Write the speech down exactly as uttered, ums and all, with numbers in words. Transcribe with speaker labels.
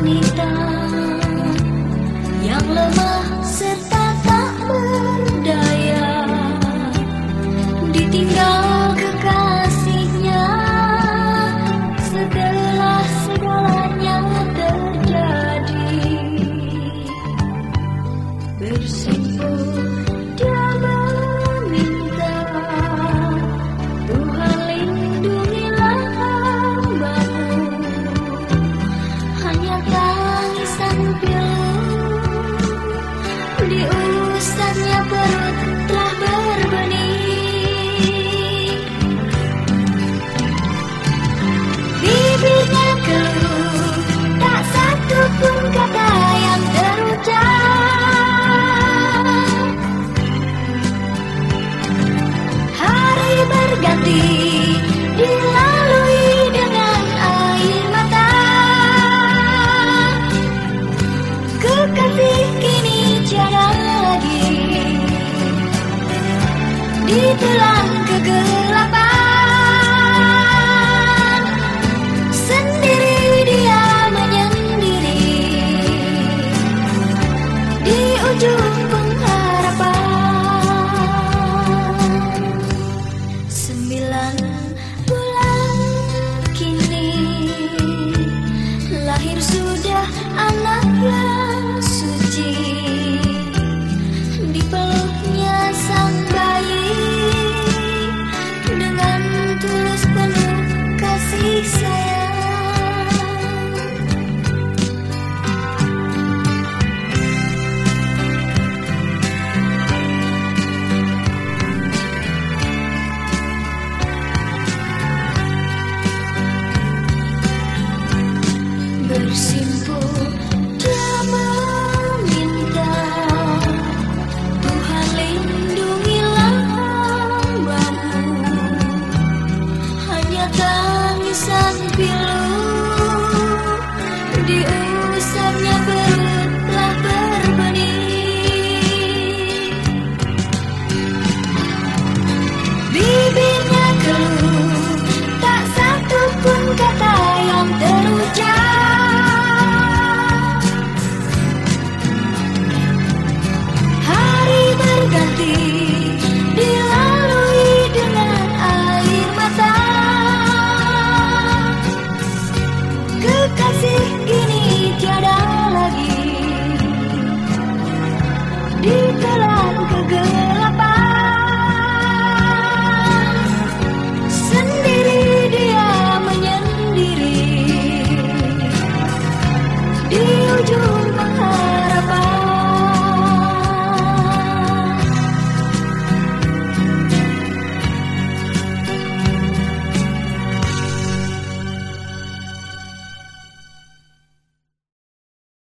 Speaker 1: wanita yang lemah serta tak berdaya, ditinggal kekasihnya setelah segalanya terjadi. Bersimpuh dia meminta, Tuhan lindungilah hambamu. Hanya tangisan pilu diusapnya perut telah berbenih. Bibirnya keluh, tak satu pun kata yang terucap. Hari berganti dilalui dengan air mata. Kekasih kini tiada lagi, ditelan kegelapan. Sendiri dia menyendiri di ujung pengharapan. Sembilan bulan kini lahir sudah anak yang suci, di peluknya sang bayi dengan tulus penuh kasih sayang. Bersimpuh dia meminta, Tuhan lindungilah hambamu. Hanya tangisan pilu diusapnya